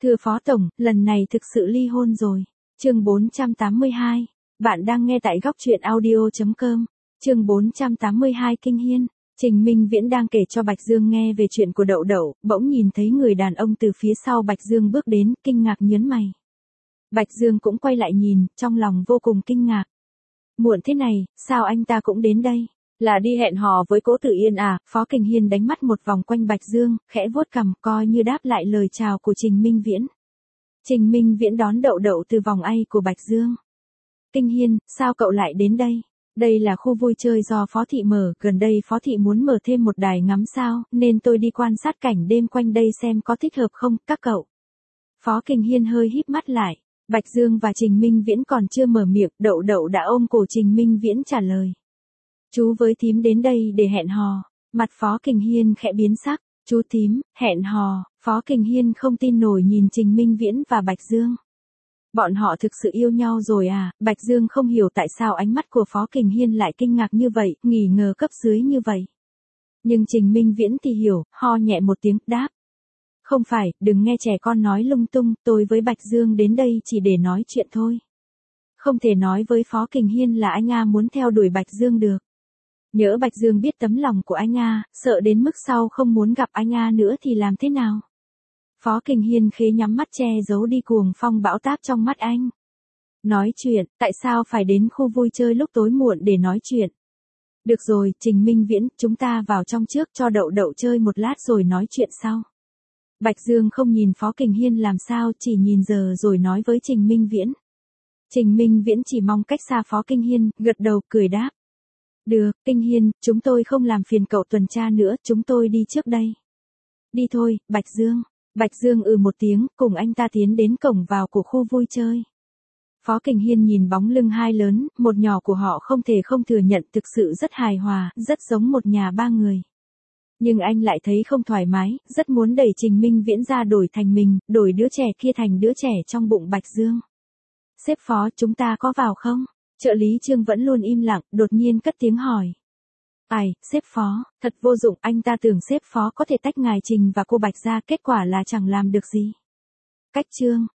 Thưa Phó Tổng, lần này thực sự ly hôn rồi. Chương 482. Bạn đang nghe tại góc truyện audio.com. Chương 482 Kinh Hiên. Trình Minh Viễn đang kể cho Bạch Dương nghe về chuyện của Đậu Đậu, bỗng nhìn thấy người đàn ông từ phía sau Bạch Dương bước đến, kinh ngạc nhớn mày. Bạch Dương cũng quay lại nhìn, trong lòng vô cùng kinh ngạc. Muộn thế này, sao anh ta cũng đến đây? Là đi hẹn hò với Cố Tử Yên à? Phó Kình Hiên đánh mắt một vòng quanh Bạch Dương, khẽ vuốt cằm coi như đáp lại lời chào của Trình Minh Viễn. Trình Minh Viễn đón Đậu Đậu từ vòng ây của Bạch Dương. Kinh Hiên, sao cậu lại đến đây? Đây là khu vui chơi do Phó Thị mở, gần đây Phó Thị muốn mở thêm một đài ngắm sao, nên tôi đi quan sát cảnh đêm quanh đây xem có thích hợp không, các cậu. Phó Kình Hiên hơi híp mắt lại. Bạch Dương và Trình Minh Viễn còn chưa mở miệng, Đậu Đậu đã ôm cổ Trình Minh Viễn trả lời. Chú với thím đến đây để hẹn hò. Mặt Phó Kình Hiên khẽ biến sắc. Chú thím, hẹn hò. Phó Kình Hiên không tin nổi nhìn Trình Minh Viễn và Bạch Dương. Bọn họ thực sự yêu nhau rồi à? Bạch Dương không hiểu tại sao ánh mắt của Phó Kình Hiên lại kinh ngạc như vậy, nghi ngờ cấp dưới như vậy. Nhưng Trình Minh Viễn thì hiểu, ho nhẹ một tiếng, đáp. Không phải, đừng nghe trẻ con nói lung tung, tôi với Bạch Dương đến đây chỉ để nói chuyện thôi. Không thể nói với Phó Kình Hiên là anh muốn theo đuổi Bạch Dương được. Nhỡ Bạch Dương biết tấm lòng của anh sợ đến mức sau không muốn gặp anh nữa thì làm thế nào? Phó Kình Hiên khẽ nhắm mắt che giấu đi cuồng phong bão táp trong mắt anh. Nói chuyện, tại sao phải đến khu vui chơi lúc tối muộn để nói chuyện? Được rồi, Trình Minh Viễn, chúng ta vào trong trước cho Đậu Đậu chơi một lát rồi nói chuyện sau. Bạch Dương không nhìn Phó Kình Hiên làm sao, chỉ nhìn giờ rồi nói với Trình Minh Viễn. Trình Minh Viễn chỉ mong cách xa Phó Kinh Hiên, gật đầu, cười đáp. Được, Kinh Hiên, chúng tôi không làm phiền cậu tuần tra nữa, chúng tôi đi trước đây. Đi thôi, Bạch Dương. Bạch Dương một tiếng, cùng anh ta tiến đến cổng vào của khu vui chơi. Phó Kình Hiên nhìn bóng lưng hai lớn, một nhỏ của họ không thể không thừa nhận thực sự rất hài hòa, rất giống một nhà ba người. Nhưng anh lại thấy không thoải mái, rất muốn đẩy Trình Minh Viễn ra đổi thành mình, đổi đứa trẻ kia thành đứa trẻ trong bụng Bạch Dương. Sếp Phó, chúng ta có vào không? Trợ lý Trương vẫn luôn im lặng, đột nhiên cất tiếng hỏi. Ai, sếp Phó, thật vô dụng, anh ta tưởng sếp Phó có thể tách ngài Trình và cô Bạch ra, kết quả là chẳng làm được gì. Cách Trương,